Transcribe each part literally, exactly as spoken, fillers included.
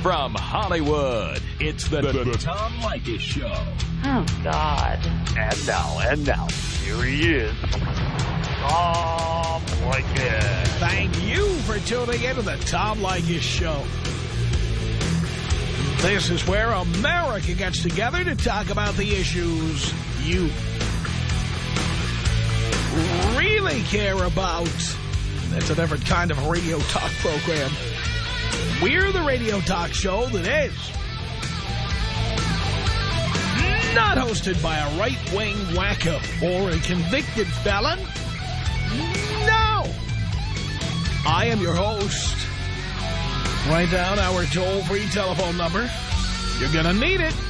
From Hollywood, it's the, the, the Tom Leykis Show. Oh, God. And now, and now, here he is, Tom Leykis. Thank you for tuning into the Tom Leykis Show. This is where America gets together to talk about the issues you really care about. It's a different kind of a radio talk program. We're the radio talk show that is not hosted by a right-wing wacko or a convicted felon. No! I am your host. Write down our toll-free telephone number. You're going to need it.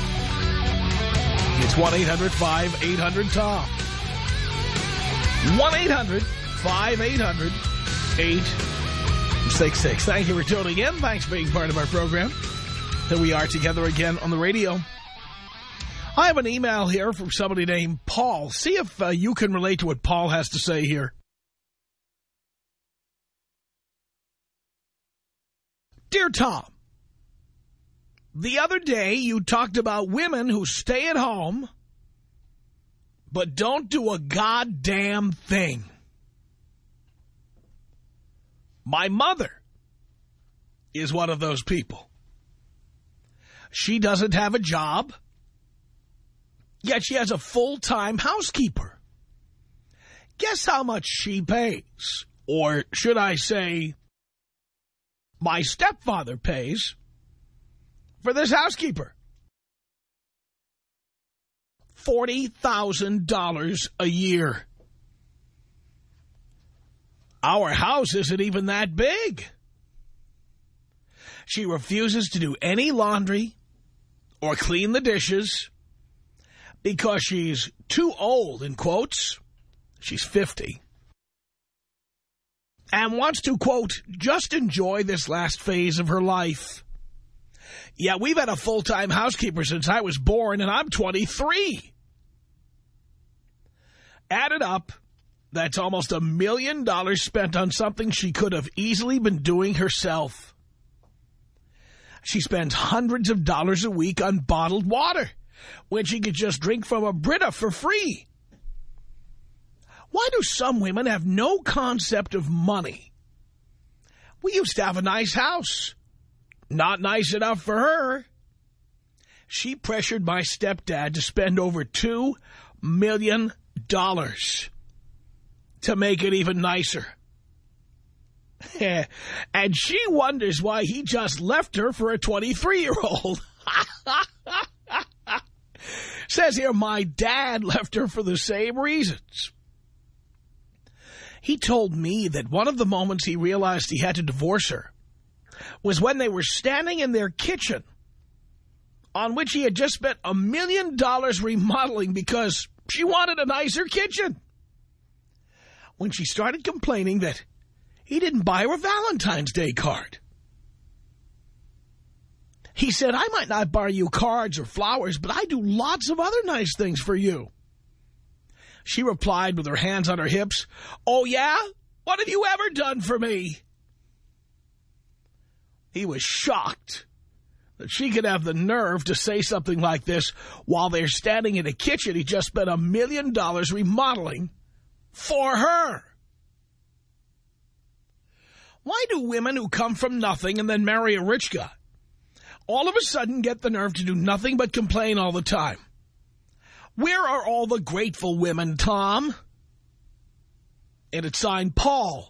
It's one eight hundred five eight hundred Tom. one eight hundred five eight hundred eight six six. Thank you for tuning in. Thanks for being part of our program. Here we are together again on the radio. I have an email here from somebody named Paul. See if uh, you can relate to what Paul has to say here. Dear Tom, the other day you talked about women who stay at home but don't do a goddamn thing. My mother is one of those people. She doesn't have a job, yet she has a full-time housekeeper. Guess how much she pays? Or should I say, my stepfather pays for this housekeeper. forty thousand dollars a year. Our house isn't even that big. She refuses to do any laundry or clean the dishes because she's too old, in quotes. She's fifty. And wants to, quote, just enjoy this last phase of her life. Yeah, we've had a full-time housekeeper since I was born, and I'm twenty-three. Added up, that's almost a million dollars spent on something she could have easily been doing herself. She spends hundreds of dollars a week on bottled water when she could just drink from a Brita for free. Why do some women have no concept of money? We used to have a nice house. Not nice enough for her. She pressured my stepdad to spend over two million dollars to make it even nicer. And she wonders why he just left her for a twenty-three-year-old. Says here, my dad left her for the same reasons. He told me that one of the moments he realized he had to divorce her was when they were standing in their kitchen, on which he had just spent a million dollars remodeling because she wanted a nicer kitchen. When she started complaining that he didn't buy her a Valentine's Day card. He said, I might not buy you cards or flowers, but I do lots of other nice things for you. She replied with her hands on her hips, oh, yeah? What have you ever done for me? He was shocked that she could have the nerve to say something like this while they're standing in a kitchen he just spent a million dollars remodeling for her. Why do women who come from nothing and then marry a rich guy all of a sudden get the nerve to do nothing but complain all the time? Where are all the grateful women, Tom? And it's signed Paul.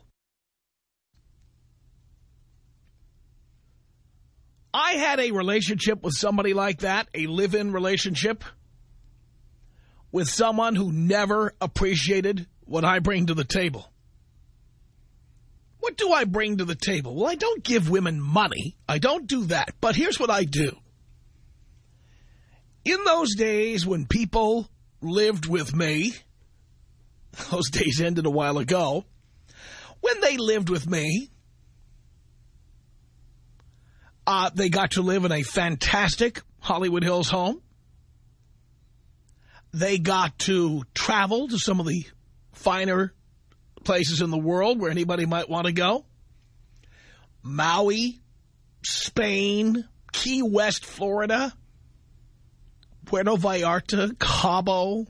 I had a relationship with somebody like that, a live-in relationship, with someone who never appreciated what I bring to the table. What do I bring to the table? Well, I don't give women money. I don't do that. But here's what I do. In those days when people lived with me, those days ended a while ago, when they lived with me, uh, they got to live in a fantastic Hollywood Hills home. They got to travel to some of the finer places in the world where anybody might want to go. Maui, Spain, Key West, Florida, Puerto Vallarta, Cabo.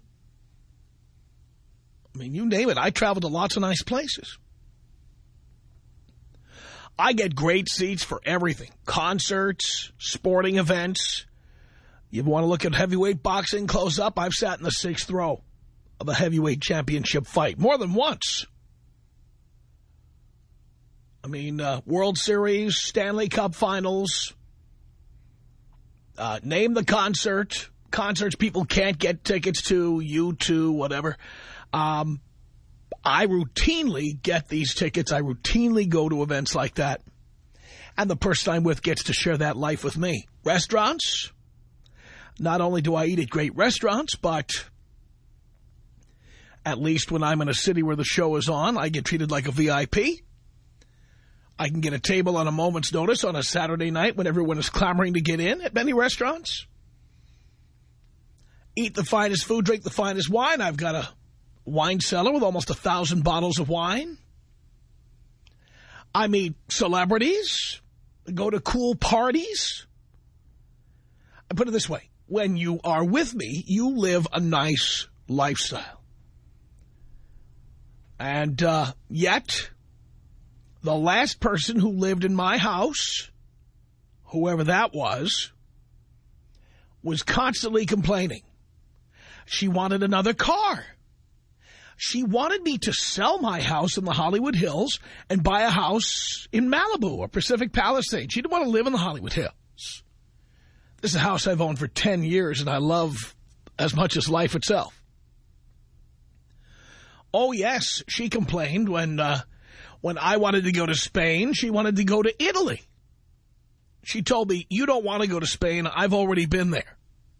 I mean, you name it. I travel to lots of nice places. I get great seats for everything. Concerts, sporting events. You want to look at heavyweight boxing close up? I've sat in the sixth row of a heavyweight championship fight more than once. I mean, uh, World Series, Stanley Cup Finals, uh, name the concert, concerts people can't get tickets to, U two, whatever. Um, I routinely get these tickets. I routinely go to events like that. And the person I'm with gets to share that life with me. Restaurants. Not only do I eat at great restaurants, but at least when I'm in a city where the show is on, I get treated like a V I P. I can get a table on a moment's notice on a Saturday night when everyone is clamoring to get in at many restaurants. Eat the finest food, drink the finest wine. I've got a wine cellar with almost a thousand bottles of wine. I meet celebrities, go to cool parties. I put it this way. When you are with me, you live a nice lifestyle. And uh, yet, the last person who lived in my house, whoever that was, was constantly complaining. She wanted another car. She wanted me to sell my house in the Hollywood Hills and buy a house in Malibu or Pacific Palisades. She didn't want to live in the Hollywood Hills. This is a house I've owned for ten years and I love as much as life itself. Oh, yes, she complained when, uh, when I wanted to go to Spain. She wanted to go to Italy. She told me, you don't want to go to Spain. I've already been there.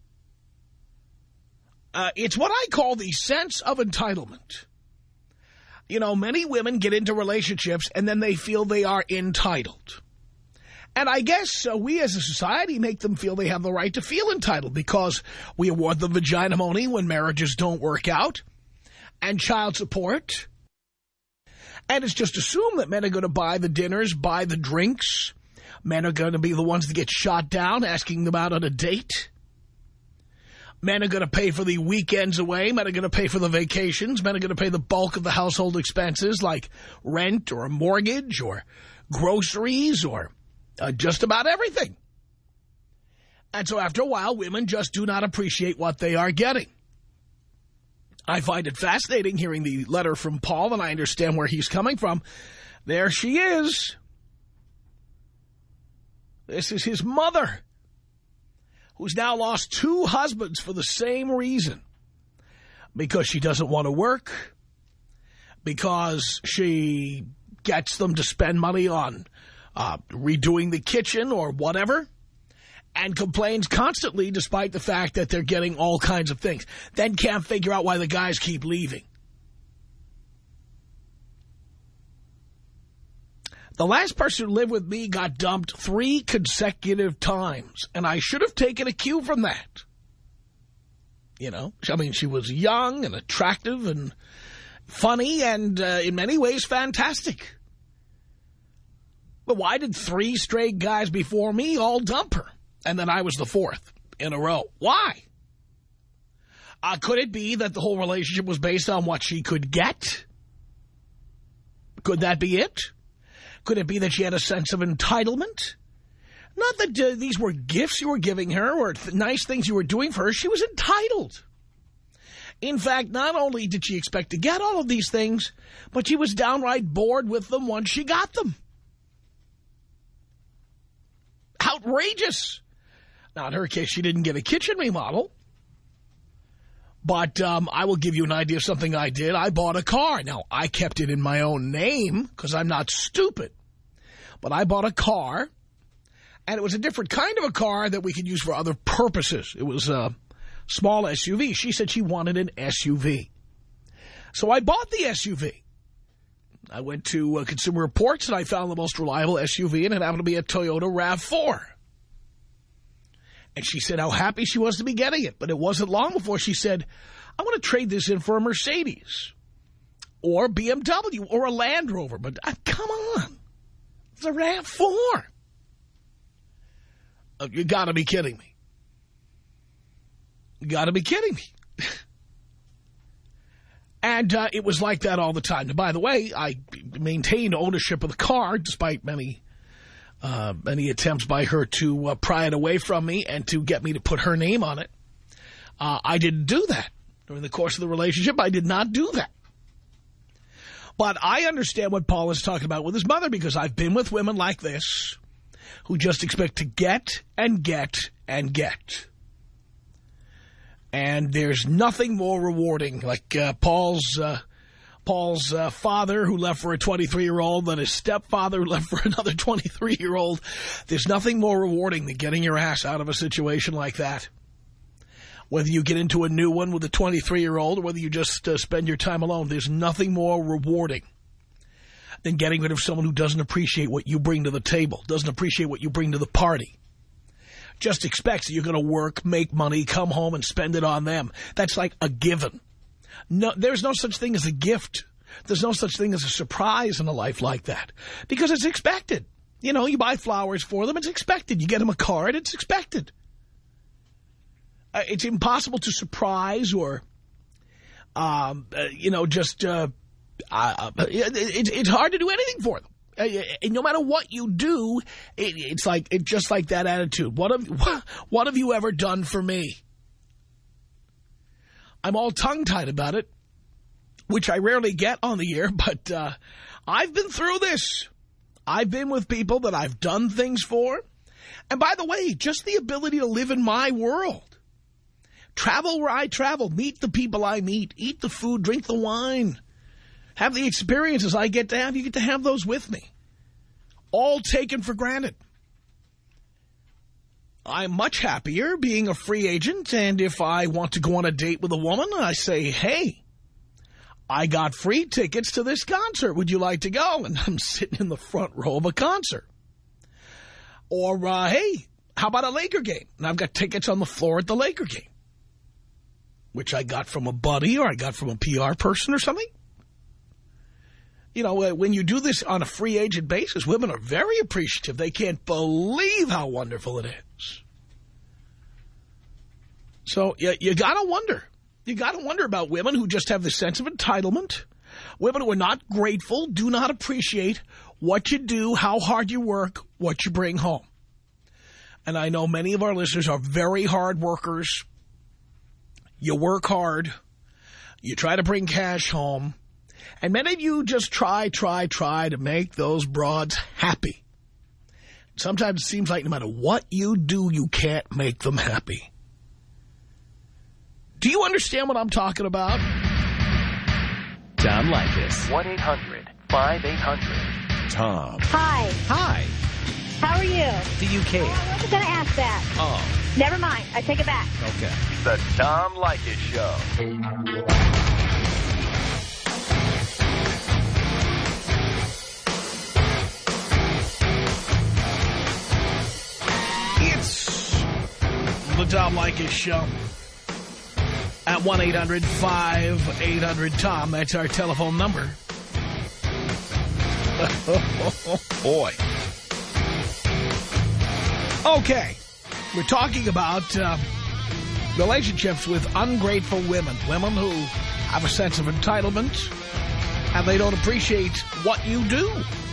Uh, it's what I call the sense of entitlement. You know, many women get into relationships and then they feel they are entitled. And I guess uh, we as a society make them feel they have the right to feel entitled because we award them vaginamony when marriages don't work out and child support. And it's just assumed that men are going to buy the dinners, buy the drinks. Men are going to be the ones that get shot down, asking them out on a date. Men are going to pay for the weekends away. Men are going to pay for the vacations. Men are going to pay the bulk of the household expenses like rent or a mortgage or groceries or uh, just about everything. And so after a while, women just do not appreciate what they are getting. I find it fascinating hearing the letter from Paul, and I understand where he's coming from. There she is. This is his mother, who's now lost two husbands for the same reason. Because she doesn't want to work, because she gets them to spend money on uh, redoing the kitchen or whatever, and complains constantly despite the fact that they're getting all kinds of things. Then can't figure out why the guys keep leaving. The last person who lived with me got dumped three consecutive times, and I should have taken a cue from that. You know, I mean, she was young and attractive and funny and uh, in many ways fantastic. But why did three straight guys before me all dump her? And then I was the fourth in a row. Why? Uh, could it be that the whole relationship was based on what she could get? Could that be it? Could it be that she had a sense of entitlement? Not that uh, these were gifts you were giving her or th nice things you were doing for her. She was entitled. In fact, not only did she expect to get all of these things, but she was downright bored with them once she got them. Outrageous. Now, in her case, she didn't get a kitchen remodel. But um, I will give you an idea of something I did. I bought a car. Now, I kept it in my own name because I'm not stupid. But I bought a car, and it was a different kind of a car that we could use for other purposes. It was a small S U V. She said she wanted an S U V. So I bought the S U V. I went to uh, Consumer Reports, and I found the most reliable S U V, and it happened to be a Toyota RAV four. And she said how happy she was to be getting it. But it wasn't long before she said, I want to trade this in for a Mercedes or B M W or a Land Rover. But uh, come on. It's a RAV four. Uh, you got to be kidding me. You got to be kidding me. And uh, it was like that all the time. And by the way, I maintained ownership of the car despite many uh, many attempts by her to uh, pry it away from me and to get me to put her name on it. Uh, I didn't do that. During the course of the relationship, I did not do that. But I understand what Paul is talking about with his mother, because I've been with women like this who just expect to get and get and get. And there's nothing more rewarding, like uh, Paul's uh, Paul's uh, father who left for a twenty-three-year-old, then his stepfather who left for another twenty-three-year-old. There's nothing more rewarding than getting your ass out of a situation like that. Whether you get into a new one with a twenty-three-year-old or whether you just uh, spend your time alone, there's nothing more rewarding than getting rid of someone who doesn't appreciate what you bring to the table, doesn't appreciate what you bring to the party. Just expects that you're going to work, make money, come home and spend it on them. That's like a given. No, there's no such thing as a gift. There's no such thing as a surprise in a life like that, because it's expected. You know, you buy flowers for them, it's expected. You get them a card, it's expected. Uh, it's impossible to surprise or, um, uh, you know, just, uh, uh, it, it, it's hard to do anything for them. Uh, and no matter what you do, it, it's like it's just like that attitude. What have what, what have you ever done for me? I'm all tongue-tied about it, which I rarely get on the air, but uh, I've been through this. I've been with people that I've done things for. And by the way, just the ability to live in my world, travel where I travel, meet the people I meet, eat the food, drink the wine, have the experiences I get to have, you get to have those with me. All taken for granted. I'm much happier being a free agent, and if I want to go on a date with a woman, I say, hey, I got free tickets to this concert. Would you like to go? And I'm sitting in the front row of a concert. Or, uh, hey, how about a Laker game? And I've got tickets on the floor at the Laker game, which I got from a buddy or I got from a P R person or something. You know, when you do this on a free agent basis, women are very appreciative. They can't believe how wonderful it is. So you, you got to wonder. You got to wonder about women who just have this sense of entitlement. Women who are not grateful, do not appreciate what you do, how hard you work, what you bring home. And I know many of our listeners are very hard workers. You work hard. You try to bring cash home. And many of you just try, try, try to make those broads happy. Sometimes it seems like no matter what you do, you can't make them happy. Do you understand what I'm talking about? Tom Leykis. one eight hundred five eight hundred Tom. Hi. Hi. How are you? The U K. Oh, I wasn't going to ask that. Oh. Never mind. I take it back. Okay. The Tom Leykis Show. It's the Tom Leykis Show at one eight hundred five eight hundred Tom. That's our telephone number. Oh, boy. Okay. We're talking about uh, relationships with ungrateful women. Women who have a sense of entitlement and they don't appreciate what you do.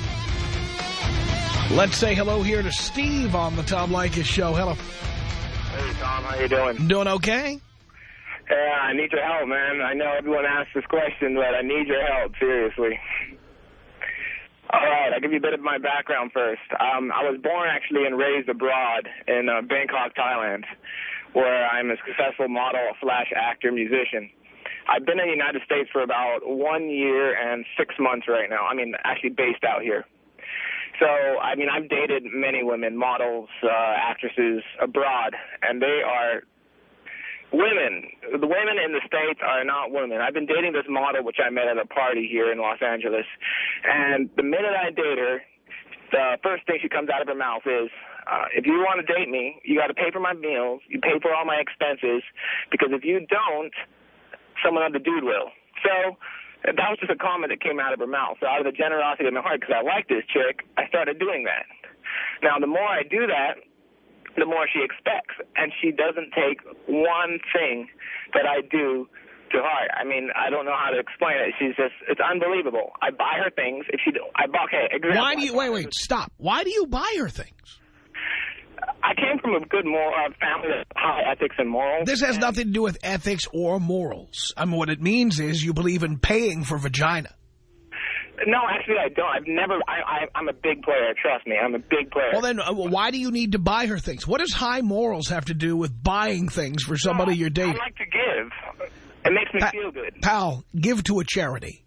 Let's say hello here to Steve on the Tom Leykis Show. Hello. Hey, Tom. How you doing? Doing okay? Yeah, I need your help, man. I know everyone asks this question, but I need your help, seriously. All right, I'll give you a bit of my background first. Um, I was born, actually, and raised abroad in uh, Bangkok, Thailand, where I'm a successful model, slash actor, musician. I've been in the United States for about one year and six months right now. I mean, actually based out here. So, I mean, I've dated many women, models, uh, actresses abroad, and they are women. The women in the States are not women. I've been dating this model, which I met at a party here in Los Angeles, and the minute I date her, the first thing she comes out of her mouth is, uh, if you want to date me, you got to pay for my meals, you pay for all my expenses, because if you don't, someone other dude will. So that was just a comment that came out of her mouth. So out of the generosity of my heart, because I like this chick, I started doing that. Now, the more I do that, the more she expects. And she doesn't take one thing that I do to heart. I mean, I don't know how to explain it. She's just, it's unbelievable. I buy her things. If she, I buy, okay, example. Why do you, wait, wait, stop. Why do you buy her things? I came from a good moral uh, family with high ethics and morals. This has nothing to do with ethics or morals. I mean, what it means is you believe in paying for vagina. No, actually, I don't. I've never, I, I, I'm a big player. Trust me, I'm a big player. Well, then, uh, why do you need to buy her things? What does high morals have to do with buying things for somebody no, you're dating? I like to give. It makes me pa feel good. Pal, give to a charity.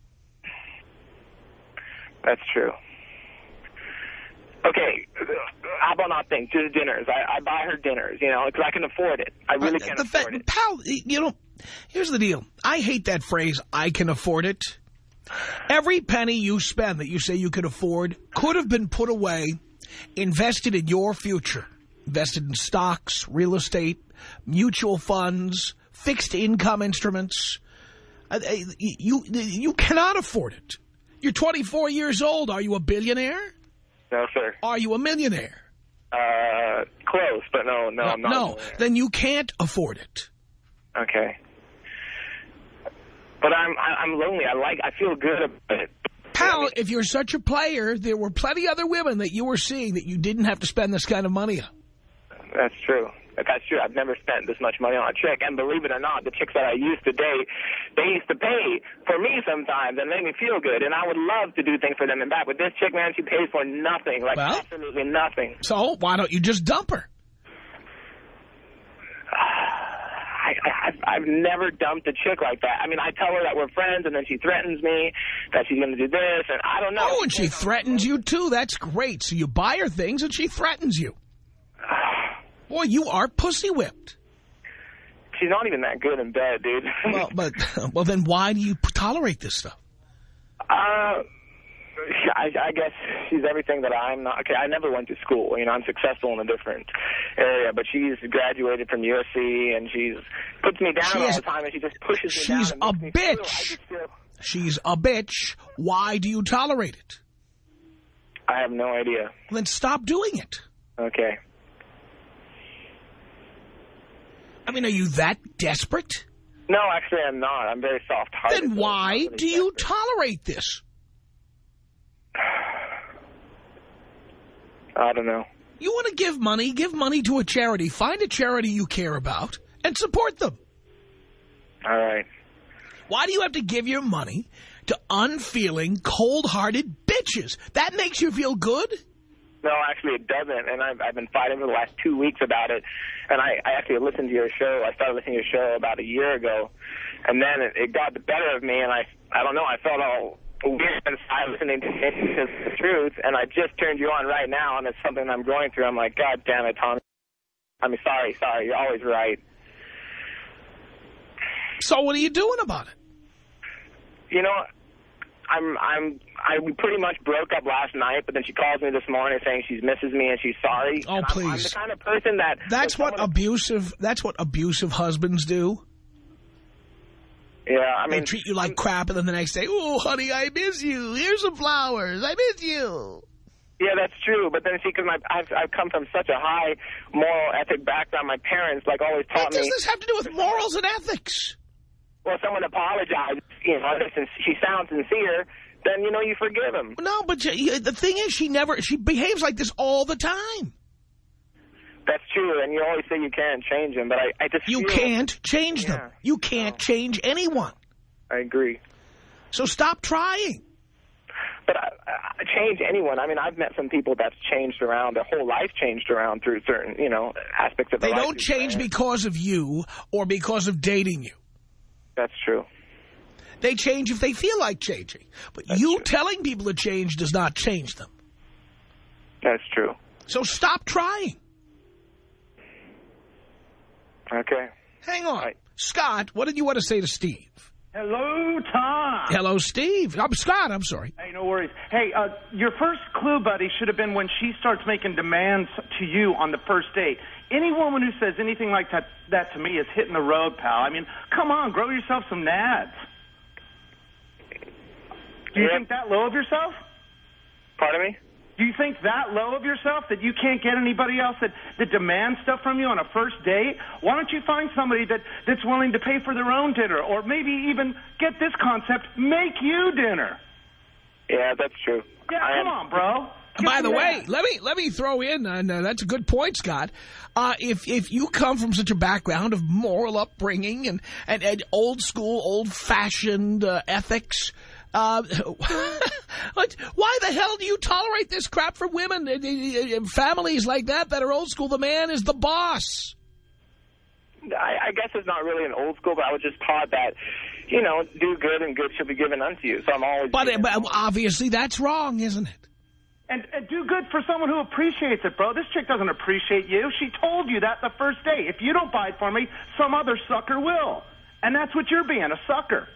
That's true. Okay, how about not things? Just dinners. I, I buy her dinners, you know, because I can afford it. I really uh, can the afford it. Pal, you know, here's the deal. I hate that phrase, I can afford it. Every penny you spend that you say you can afford could have been put away, invested in your future. Invested in stocks, real estate, mutual funds, fixed income instruments. Uh, you, you cannot afford it. You're twenty-four years old. Are you a billionaire? No, sir. Are you a millionaire? Uh, close, but no, no, no I'm not. No, then you can't afford it. Okay. But I'm I'm lonely. I like. I feel good about it. Pal, if you're such a player, there were plenty other women that you were seeing that you didn't have to spend this kind of money on. That's true. That's true. I've never spent this much money on a chick. And believe it or not, the chicks that I used to date, they used to pay for me sometimes and make me feel good. And I would love to do things for them and back. But this chick, man, she pays for nothing. Like, well, absolutely nothing. So why don't you just dump her? I, I, I've never dumped a chick like that. I mean, I tell her that we're friends, and then she threatens me that she's going to do this, and I don't know. Oh, and she threatens you, too. That's great. So you buy her things, and she threatens you. Boy, you are pussy whipped. She's not even that good in bed, dude. Well, but well, then why do you tolerate this stuff? Uh, I, I guess she's everything that I'm not. Okay, I never went to school. You know, I'm successful in a different area, but she's graduated from U S C, and she's puts me down all the time, and she just pushes me down. She's a bitch. Feel, she's a bitch. Why do you tolerate it? I have no idea. Well, then stop doing it. Okay. I mean, are you that desperate? No, actually, I'm not. I'm very soft-hearted. Then why really do you desperate. tolerate this? I don't know. You want to give money, give money to a charity. Find a charity you care about and support them. All right. Why do you have to give your money to unfeeling, cold-hearted bitches? That makes you feel good? No, actually it doesn't, and I've, I've been fighting for the last two weeks about it, and I, I actually listened to your show. I started listening to your show about a year ago, and then it, it got the better of me, and I, I don't know, I felt all weird inside listening to the truth, and I just turned you on right now, and it's something I'm going through. I'm like, God damn it, Tommy. I mean, sorry, sorry, you're always right. So what are you doing about it? You know, I'm, I'm, I we pretty much broke up last night, but then she calls me this morning saying she misses me and she's sorry. Oh, and please. I'm, I'm the kind of person that... That's what abusive, that's what abusive husbands do. Yeah, I mean... They treat you like I'm, crap, and then the next day, oh, honey, I miss you. Here's some flowers. I miss you. Yeah, that's true. But then, see, because I've, I've come from such a high moral ethic background, my parents, like, always taught me... What does this have to do with morals and ethics? Well, someone apologizes, you know, and she sounds sincere, then, you know, you forgive him. No, but you, the thing is, she never, she behaves like this all the time. That's true, and you always say you can't change them, but I, I just You feel, can't change yeah, them. You can't no. change anyone. I agree. So stop trying. But I, I change anyone. I mean, I've met some people that's changed around, their whole life changed around through certain, you know, aspects of their life. They don't life. change because of you or because of dating you. That's true. They change if they feel like changing. But that's you true. Telling people to change does not change them. That's true. So stop trying. Okay. Hang on. Right. Scott, what did you want to say to Steve? Hello, Tom. Hello, Steve. I'm Scott, I'm sorry. Hey, no worries. Hey, uh, your first clue, buddy, should have been when she starts making demands to you on the first date. Any woman who says anything like that, that to me is hitting the road, pal. I mean, come on, grow yourself some nads. Do you yeah. think that low of yourself? Pardon me? Do you think that low of yourself that you can't get anybody else that, that demands stuff from you on a first date? Why don't you find somebody that, that's willing to pay for their own dinner? Or maybe even get this concept, make you dinner. Yeah, that's true. Yeah, I come am. on, bro. Get By the that. way, let me let me throw in, and uh, that's a good point, Scott. Uh, if if you come from such a background of moral upbringing and and, and old school, old fashioned uh, ethics, uh, what, why the hell do you tolerate this crap from women? Uh, uh, uh, families like that that are old school. The man is the boss. I, I guess it's not really an old school, but I was just taught that, you know, do good and good should be given unto you. So I'm always. But, uh, but obviously that's wrong, isn't it? And, and do good for someone who appreciates it, bro. This chick doesn't appreciate you. She told you that the first day. If you don't buy it for me, some other sucker will. And that's what you're being, a sucker.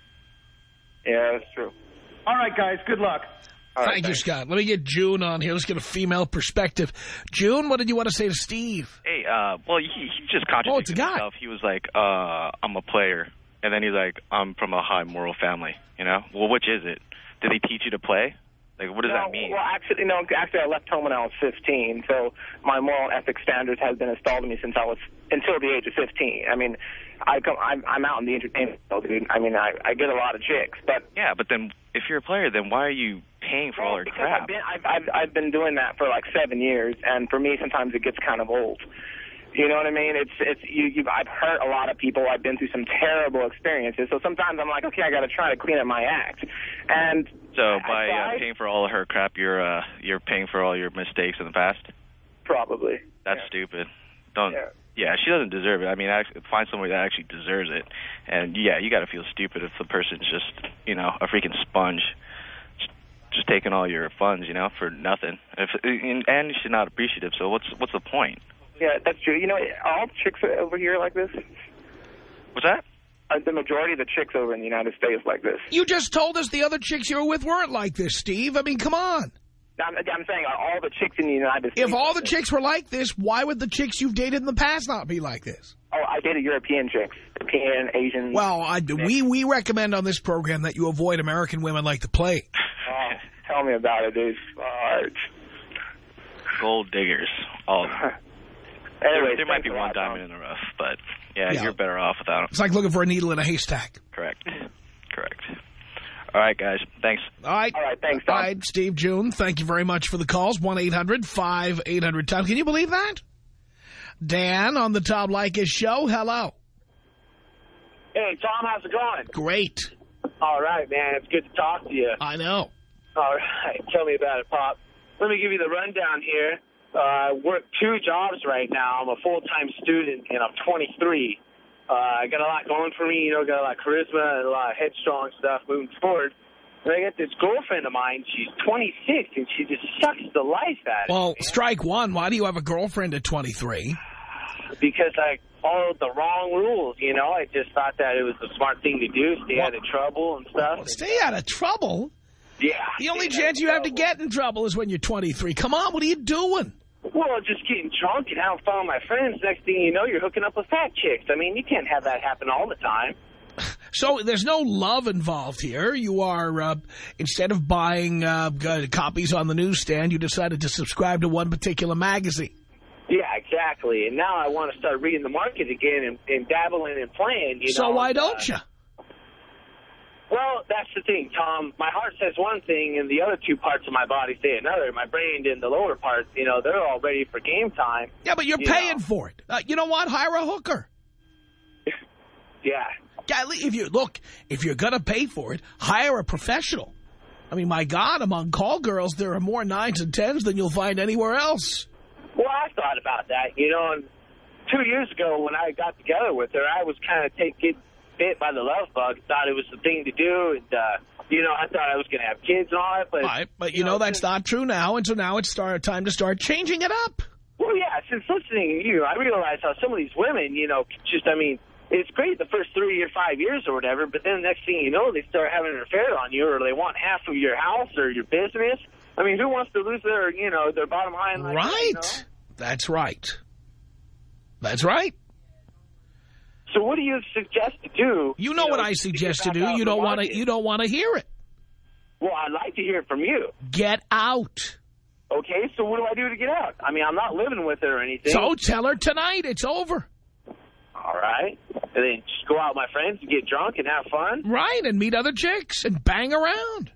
Yeah, that's true. All right, guys, good luck. All right, Thank you, thanks. Scott. Let me get June on here. Let's get a female perspective. June, what did you want to say to Steve? Hey, uh, well, he, he just contradicted Oh, it's a guy. himself. He was like, uh, I'm a player. And then he's like, I'm from a high moral family, you know? Well, which is it? Did they teach you to play? Like, what does no, that mean? Well, actually, no. Actually, I left home when I was fifteen, so my moral and ethics standards has been installed in me since I was until the age of fifteen. I mean, I come, I'm, I'm out in the entertainment field, dude. I mean, I, I get a lot of chicks, but Yeah, but then if you're a player, then why are you paying for all her because crap? I've been, I've, I've, I've been doing that for like seven years, and for me, sometimes it gets kind of old. You know what I mean? It's it's you. You've, I've hurt a lot of people. I've been through some terrible experiences. So sometimes I'm like, okay, I got to try to clean up my act. And So by I, uh, paying for all of her crap, you're uh, you're paying for all your mistakes in the past? probably. That's Yeah. stupid. Don't. Yeah. Yeah, she doesn't deserve it. I mean, actually, find somebody that actually deserves it. And, yeah, you got to feel stupid if the person's just, you know, a freaking sponge, just, just taking all your funds, you know, for nothing. If, and, and she's not appreciative, so what's what's the point? Yeah, that's true. You know, all chicks over here like this. What's that? Uh, the majority of the chicks over in the United States like this. You just told us the other chicks you were with weren't like this, Steve. I mean, come on. I'm, I'm saying are all the chicks in the United States. If all the like chicks were like this, why would the chicks you've dated in the past not be like this? this? Oh, I dated European chicks. European, Asian. Well, I, we, we recommend on this program that you avoid American women like the plague. Oh, tell me about it, dude. Fart. Gold diggers. All of them. Anyway, there, there might be one diamond in the rough, but, yeah, Yeah. you're better off without them. It's like looking for a needle in a haystack. Correct. Correct. All right, guys. Thanks. All right. All right, thanks, Tom. All right, Steve, June, thank you very much for the calls. one eight hundred five eight hundred Tom. Can you believe that? Dan on the Tom Leykis show. Hello. Hey, Tom, how's it going? Great. All right, man. It's good to talk to you. I know. All right. Tell me about it, Pop. Let me give you the rundown here. Uh, I work two jobs right now. I'm a full-time student, and I'm twenty-three. Uh, I got a lot going for me. You know, got a lot of charisma and a lot of headstrong stuff moving forward. And I got this girlfriend of mine. She's twenty-six, and she just sucks the life out of Well, me. strike one. Why do you have a girlfriend at twenty-three? Because I followed the wrong rules, you know. I just thought that it was the smart thing to do, stay Well, out of trouble and stuff. Well, stay out of trouble. Yeah. The only stay out chance of you have to trouble. get in trouble is when you're twenty-three. Come on, what are you doing? Well, just getting drunk and having fun with my friends. Next thing you know, you're hooking up with fat chicks. I mean, you can't have that happen all the time. So there's no love involved here. You are, uh, instead of buying uh, g- copies on the newsstand, you decided to subscribe to one particular magazine. Yeah, exactly. And now I want to start reading the market again and, and dabbling and playing. You So know, why uh, don't you? Well, that's the thing, Tom. My heart says one thing, and the other two parts of my body say another. My brain and the lower part, you know, they're all ready for game time. Yeah, but you're you paying know. for it. Uh, you know what? Hire a hooker. Yeah. Golly, if you look, if you're gonna pay for it, hire a professional. I mean, my God, among call girls, there are more nines and tens than you'll find anywhere else. Well, I thought about that, you know, and two years ago when I got together with her, I was kind of taken bit by the love bug, thought it was the thing to do, and, uh, you know, I thought I was going to have kids and all that, but... Right, but you know, that's not true now, and so now it's start, time to start changing it up. Well, yeah, since listening to you, I realized how some of these women, you know, just, I mean, it's great the first three or five years or whatever, but then the next thing you know, they start having an affair on you, or they want half of your house or your business. I mean, who wants to lose their, you know, their bottom line like Right. that, you know? That's right. That's right. So what do you suggest to do? You know, you what know, I suggest to get do. back out You in the don't want to. market? You don't want to hear it. Well, I'd like to hear it from you. Get out. Okay, so what do I do to get out? I mean, I'm not living with her or anything. So tell her tonight it's over. All right. And then just go out with my friends and get drunk and have fun? Right, and meet other chicks and bang around.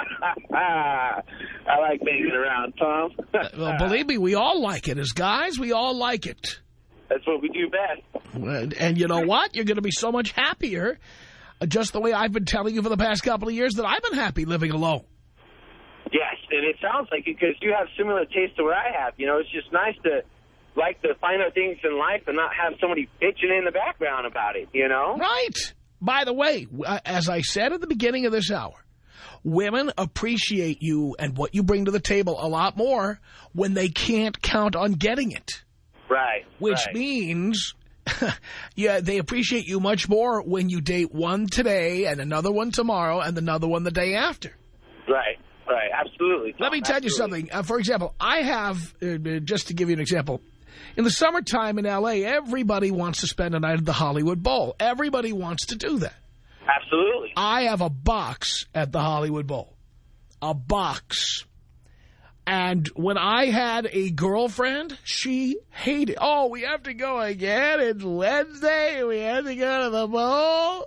I like banging around, Tom. Well, believe me, we all like it. As guys, we all like it. That's what we do best. And, and you know what? You're going to be so much happier, uh, just the way I've been telling you for the past couple of years that I've been happy living alone. Yes, and it sounds like it because you have similar tastes to what I have. You know, it's just nice to like the finer things in life and not have somebody bitching in the background about it, you know? Right. By the way, as I said at the beginning of this hour, women appreciate you and what you bring to the table a lot more when they can't count on getting it. Right. Which right. means, yeah, they appreciate you much more when you date one today and another one tomorrow and another one the day after. Right. Right. Absolutely. Let me tell Absolutely. you something. Uh, for example, I have, uh, just to give you an example, in the summertime in L A, everybody wants to spend a night at the Hollywood Bowl. Everybody wants to do that. Absolutely. I have a box at the Hollywood Bowl. A box. And when I had a girlfriend, she hated, oh, we have to go again. It's Wednesday. We have to go to the bowl.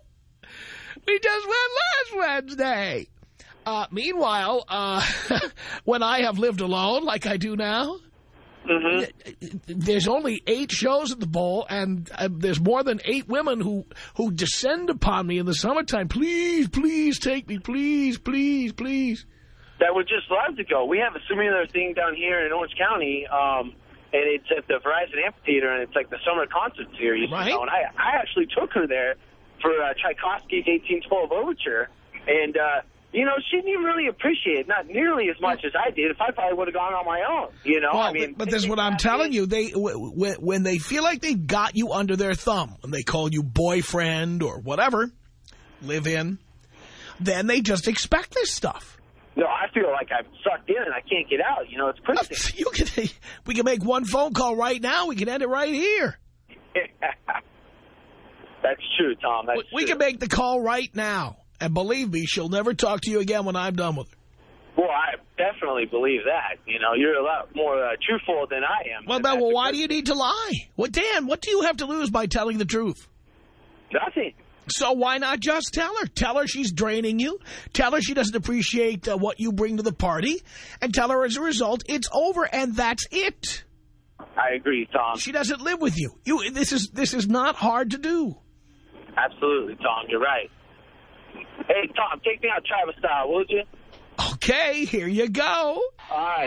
We just went last Wednesday. Uh, meanwhile, uh, when I have lived alone like I do now, mm-hmm. there's only eight shows at the bowl, and uh, there's more than eight women who, who descend upon me in the summertime. Please, please take me. Please, please, please. That would just love to go. We have a similar thing down here in Orange County, um, and it's at the Verizon Amphitheater, and it's like the summer concert series. Right. You know, and I, I actually took her there for uh, Tchaikovsky's eighteen twelve Overture, and, uh, you know, she didn't even really appreciate it, not nearly as much as I did. If I probably would have gone on my own, you know. Well, I mean, but, but this is what I'm telling you. They w w when they feel like they've got you under their thumb, when they call you boyfriend or whatever, live in, then they just expect this stuff. No, I feel like I'm sucked in and I can't get out. You know, it's crazy. You can, we can make one phone call right now. We can end it right here. That's true, Tom. That's we, we true. can make the call right now. And believe me, she'll never talk to you again when I'm done with her. Well, I definitely believe that. You know, you're a lot more uh, truthful than I am. Well, but, well why do you need to lie? Well, Dan, what do you have to lose by telling the truth? Nothing. So why not just tell her? Tell her she's draining you. Tell her she doesn't appreciate uh, what you bring to the party. And tell her as a result, it's over and that's it. I agree, Tom. She doesn't live with you. You. This is, this is not hard to do. Absolutely, Tom. You're right. Hey, Tom, take me out Travis style, would you? Okay, here you go. All right.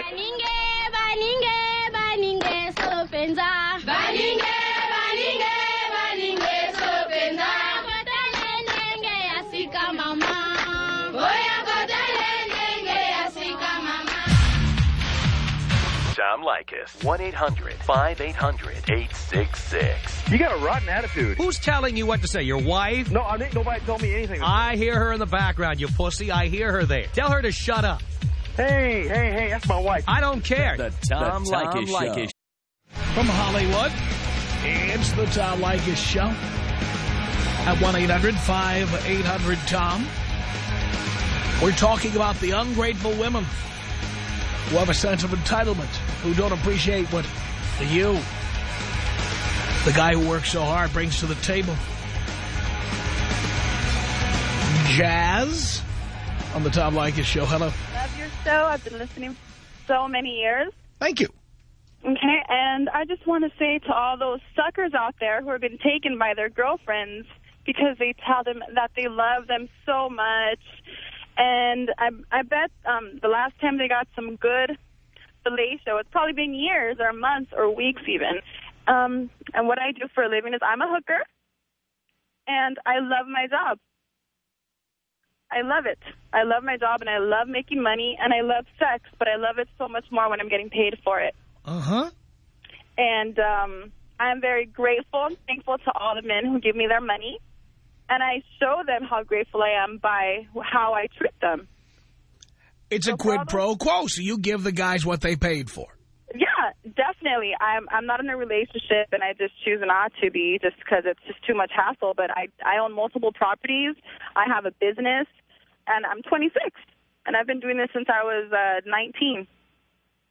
Tom Leykis. one eight hundred five eight hundred eight six six. You got a rotten attitude. Who's telling you what to say? Your wife? No, I ain't nobody told me anything. I hear her in the background, you pussy. I hear her there. Tell her to shut up. Hey, hey, hey, that's my wife. I don't care. The Tom, the Tom Leykis, Leykis Show. From Hollywood, it's the Tom Leykis Show. At one eight hundred five eight hundred Tom. We're talking about the ungrateful women who have a sense of entitlement, who don't appreciate what you, the guy who works so hard, brings to the table. Jazz on the Tom Leykis Show. Hello. Love your show. I've been listening for so many years. Thank you. Okay, and I just want to say to all those suckers out there who have been taken by their girlfriends because they tell them that they love them so much. And I, I bet um, the last time they got some good fellatio, it's probably been years or months or weeks even. Um, and what I do for a living is I'm a hooker, and I love my job. I love it. I love my job, and I love making money, and I love sex, but I love it so much more when I'm getting paid for it. Uh-huh. And um, I'm very grateful and thankful to all the men who give me their money. And I show them how grateful I am by how I treat them. It's no a quid problem. pro quo, so you give the guys what they paid for. Yeah, definitely. I'm I'm not in a relationship, and I just choose not to be just because it's just too much hassle. But I, I own multiple properties. I have a business, and I'm twenty-six. And I've been doing this since I was uh, nineteen.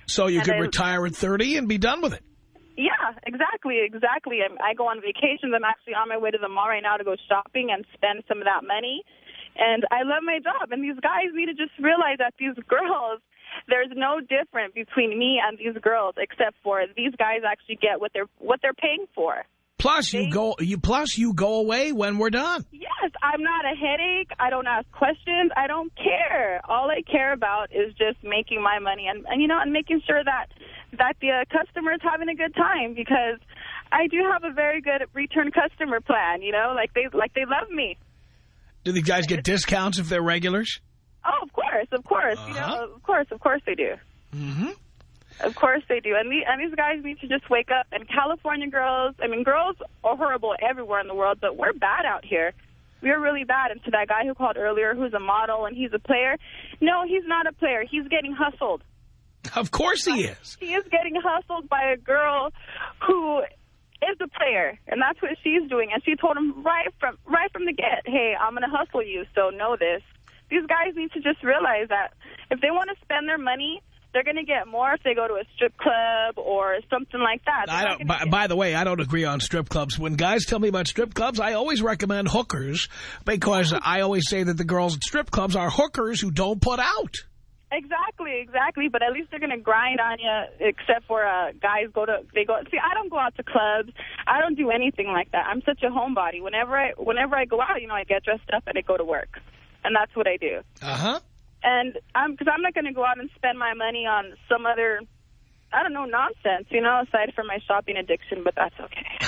So you And could I- retire at thirty and be done with it. Yeah, exactly, exactly. I'm, I go on vacations. I'm actually on my way to the mall right now to go shopping and spend some of that money. And I love my job. And these guys need to just realize that these girls, there's no difference between me and these girls except for these guys actually get what they're what they're paying for. Plus, They- you go. You plus you go away when we're done. Yes, I'm not a headache. I don't ask questions. I don't care. All I care about is just making my money and, and you know, and making sure that that the uh, customer is having a good time, because I do have a very good return customer plan. You know, like they like they love me. Do these guys get discounts if they're regulars? Oh, of course, of course. Uh-huh. You know, of course, of course they do. Mm-hmm. Of course they do. And, the, and these guys need to just wake up. And California girls, I mean, girls are horrible everywhere in the world, but we're bad out here. We're really bad. And to that guy who called earlier, who's a model and he's a player, no, he's not a player. He's getting hustled. Of course he is. He is getting hustled by a girl who is a player, and that's what she's doing. And she told him right from right from the get, hey, I'm going to hustle you, so know this. These guys need to just realize that if they want to spend their money, they're going to get more if they go to a strip club or something like that. They're I not don't. gonna By, get- by the way, I don't agree on strip clubs. When guys tell me about strip clubs, I always recommend hookers, because I always say that the girls at strip clubs are hookers who don't put out. Exactly, exactly. But at least they're going to grind on you, except for uh, guys go to, they go, see, I don't go out to clubs. I don't do anything like that. I'm such a homebody. Whenever I, whenever I go out, you know, I get dressed up and I go to work. And that's what I do. Uh-huh. And I'm, because I'm not going to go out and spend my money on some other, I don't know, nonsense, you know, aside from my shopping addiction, but that's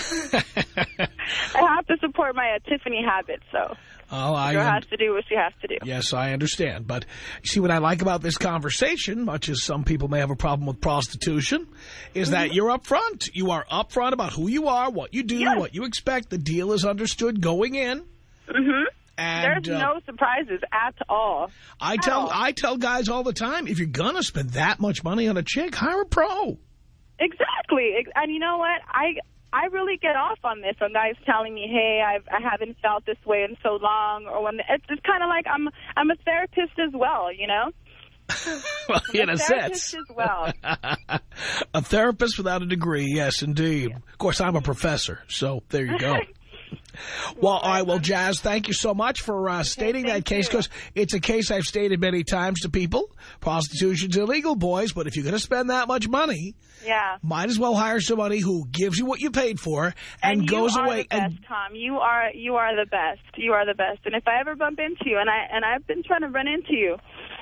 okay. I have to support my uh, Tiffany habit, so. Oh, I Girl has to do what she has to do. Yes, I understand. But you see, what I like about this conversation, much as some people may have a problem with prostitution, is that you're upfront. You are upfront about who you are, what you do, Yes. what you expect. The deal is understood going in. Mm-hmm. And There's uh, no surprises at all. I At tell all. I tell guys all the time, if you're gonna spend that much money on a chick, hire a pro. Exactly. Ex- And you know what? I I really get off on this, on guys telling me, hey, I've, I haven't felt this way in so long. Or when it's just kind of like I'm I'm a therapist as well, you know? Well, in I'm a therapist sense. as well. A therapist without a degree, yes, indeed. Of course, I'm a professor, so there you go. Well, all right, well, Jazz, thank you so much for uh, stating that case, because it's a case I've stated many times to people. Prostitution's illegal, boys, but if you're going to spend that much money, Yeah. might as well hire somebody who gives you what you paid for and, And goes you are away. the best, and Tom. You are you are the best. You are the best. And if I ever bump into you, and I and I've been trying to run into you,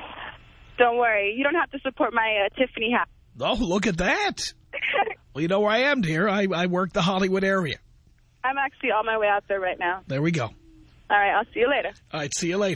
don't worry. You don't have to support my uh, Tiffany hat. Oh, look at that. Well, you know where I am, dear. I, I work the Hollywood area. I'm actually on my way out there right now. There we go. All right, I'll see you later. All right, see you later.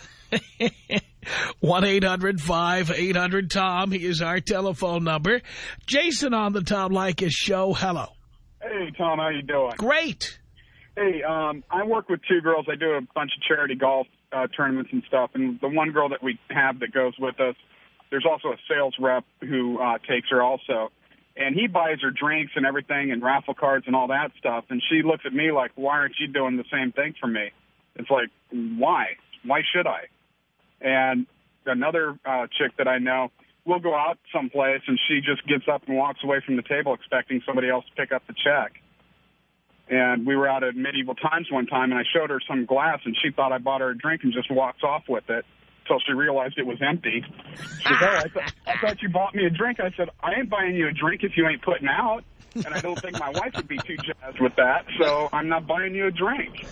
one eight hundred five eight hundred Tom. He is our telephone number. Jason on the Tom Leykis show. Hello. Hey, Tom, how you doing? Great. Hey, um, I work with two girls. I do a bunch of charity golf uh, tournaments and stuff, and the one girl that we have that goes with us, there's also a sales rep who uh, takes her also. And he buys her drinks and everything and raffle cards and all that stuff. And she looks at me like, why aren't you doing the same thing for me? It's like, why? Why should I? And another uh, chick that I know, we'll go out someplace and she just gets up and walks away from the table expecting somebody else to pick up the check. And we were out at Medieval Times one time, and I showed her some glass, and she thought I bought her a drink and just walks off with it. Until she realized it was empty. She goes, oh, I, th I thought you bought me a drink. I said, I ain't buying you a drink if you ain't putting out. And I don't think my wife would be too jazzed with that, so I'm not buying you a drink.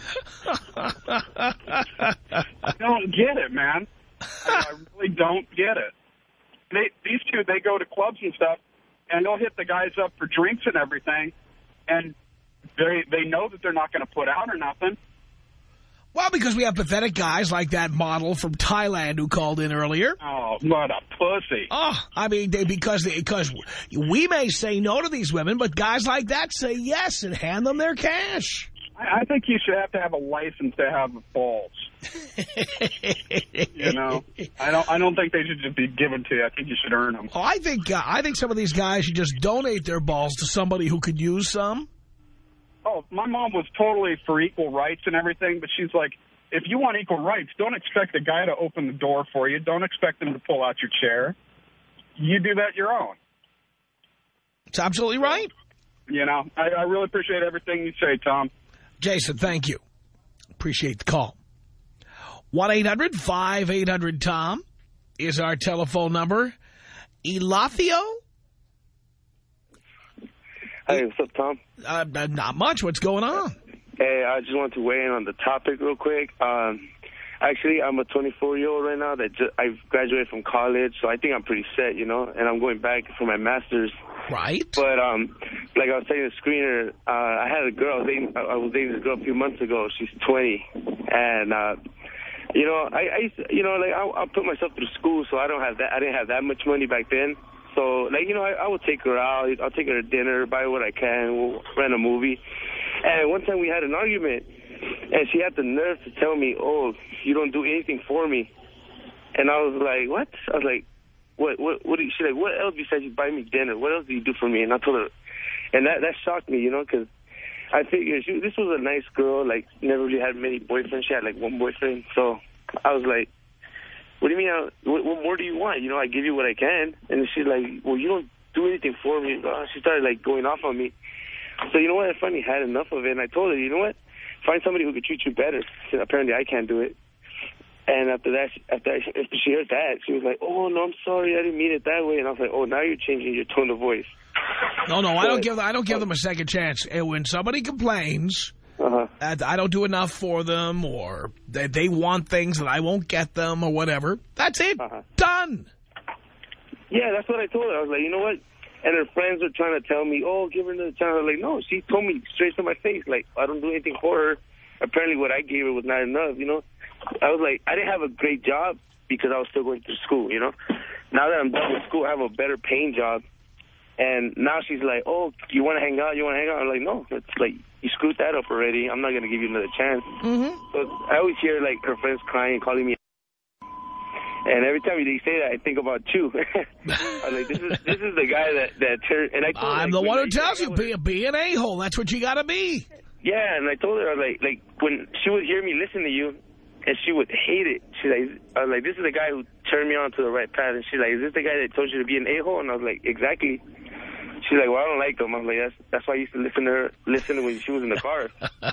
I don't get it, man. I, I really don't get it. They, these two, they go to clubs and stuff, and they'll hit the guys up for drinks and everything, and they, they know that they're not going to put out or nothing. Well, because we have pathetic guys like that model from Thailand who called in earlier. Oh, what a pussy. Oh, I mean, they, because they, because we may say no to these women, but guys like that say yes and hand them their cash. I, I think you should have to have a license to have balls. You know, I don't. I don't think they should just be given to you. I think you should earn them. Oh, I think uh, I think some of these guys should just donate their balls to somebody who could use some. Oh, my mom was totally for equal rights and everything, but she's like, if you want equal rights, don't expect a guy to open the door for you. Don't expect him to pull out your chair. You do that your own. It's absolutely right. You know, I, I really appreciate everything you say, Tom. Jason, thank you. Appreciate the call. one eight hundred five eight hundred Tom is our telephone number. Elathio? Hey, what's up, Tom? Uh, not much. What's going on? Hey, I just wanted to weigh in on the topic real quick. Um, actually, I'm a twenty-four-year-old right now that just, I've graduated from college, so I think I'm pretty set, you know, and I'm going back for my master's. Right. But, um, like I was saying to the screener, uh, I had a girl, I was, dating, I was dating this girl a few months ago. She's twenty, and, uh, you know, I, I used to, you know, like, I, I put myself through school, so I don't have that, I didn't have that much money back then. So, like, you know, I, I would take her out. I'll take her to dinner, buy what I can, we'll rent a movie. And one time we had an argument, and she had the nerve to tell me, oh, you don't do anything for me. And I was like, what? I was like, what, what, what do you, she's like, what else besides you buy me dinner? What else do you do for me? And I told her, and that, that shocked me, you know, because I figured she, this was a nice girl, like, never really had many boyfriends. She had, like, one boyfriend. So I was like, what do you mean? I, what, what more do you want? You know, I give you what I can. And she's like, well, you don't do anything for me. Uh, she started, like, going off on me. So, you know what? I finally had enough of it. And I told her, you know what? Find somebody who could treat you better. She said, apparently I can't do it. And after that, after, I, after she heard that, she was like, oh, no, I'm sorry. I didn't mean it that way. And I was like, oh, now you're changing your tone of voice. No, no, I don't give I don't give them a second chance. And when somebody complains, uh-huh. that I don't do enough for them, or that they want things that I won't get them, or whatever, that's it. Uh-huh. Done. Yeah, that's what I told her. I was like, you know what? And her friends were trying to tell me, oh, give her another chance. I was like, no, she told me straight to my face, like, I don't do anything for her. Apparently what I gave her was not enough, you know. I was like, I didn't have a great job because I was still going through school, you know. Now that I'm done with school, I have a better paying job. And now she's like, oh, you want to hang out? You want to hang out? I'm like, no, it's like, you screwed that up already. I'm not going to give you another chance. Mm-hmm. So I always hear, like, her friends crying, calling me. And every time they say that, I think about you. I was like, this is this is the guy that, that turned. And I told her, I'm like, the one who I, tells I you, was, be, be an a-hole. That's what you got to be. Yeah, and I told her, I was like, like, when she would hear me listen to you, and she would hate it. She's like, I was like, this is the guy who turned me on to the right path. And she's like, is this the guy that told you to be an a-hole? And I was like, exactly. She's like, well, I don't like them. I was like, that's, that's why I used to listen to her, listen when she was in the car.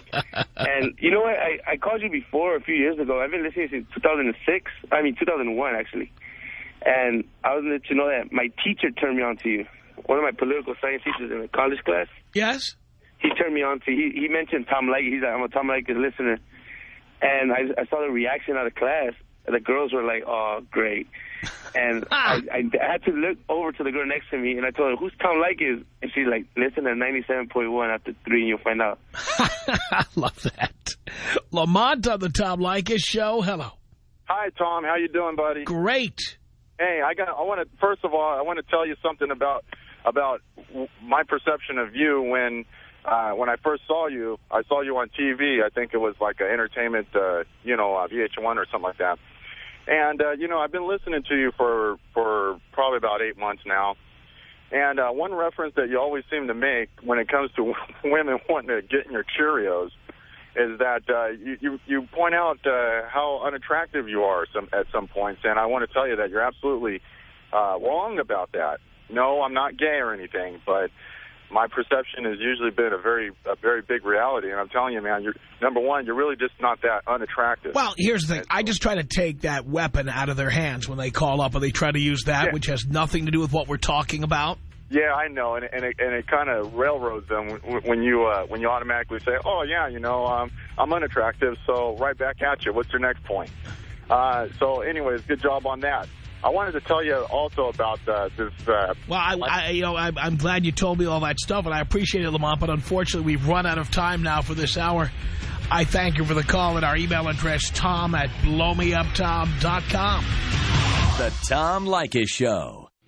And you know what? I, I called you before a few years ago. I've been listening since two thousand six. I mean, two thousand one, actually. And I was going to let you know that my teacher turned me on to you. One of my political science teachers in a college class. Yes? He turned me on to you. He, he mentioned Tom Leykis. He's like, I'm a Tom Leykis listener. And I, I saw the reaction out of class. The girls were like, oh, great. And I, I had to look over to the girl next to me, and I told her, who's Tom Leykis? And she's like, listen to ninety-seven point one after three, and you'll find out. I love that. Lamont on the Tom Leykis show. Hello. Hi, Tom. How you doing, buddy? Great. Hey, I got. I want to. First of all, I want to tell you something about about my perception of you when uh, when I first saw you. I saw you on T V. I think it was like an entertainment, uh, you know, uh, V H one or something like that. And uh, you know, I've been listening to you for for probably about eight months now. And uh, one reference that you always seem to make when it comes to women wanting to get in your Cheerios is that uh, you, you, you point out uh, how unattractive you are some, at some points, and I want to tell you that you're absolutely uh, wrong about that. No, I'm not gay or anything, but my perception has usually been a very a very big reality, and I'm telling you, man, you're, number one, you're really just not that unattractive. Well, here's the thing. I just try to take that weapon out of their hands when they call up and they try to use that, yeah. which has nothing to do with what we're talking about. Yeah, I know, and, and it, and it kind of railroads them when, when you uh, when you automatically say, "Oh, yeah, you know, um, I'm unattractive," so right back at you. What's your next point? Uh, so, anyways, good job on that. I wanted to tell you also about uh, this. Uh, well, I, I, you know, I, I'm glad you told me all that stuff, and I appreciate it, Lamont. But unfortunately, we've run out of time now for this hour. I thank you for the call, and our email address, Tom at blow me up tom dot com. The Tom Leykis Show.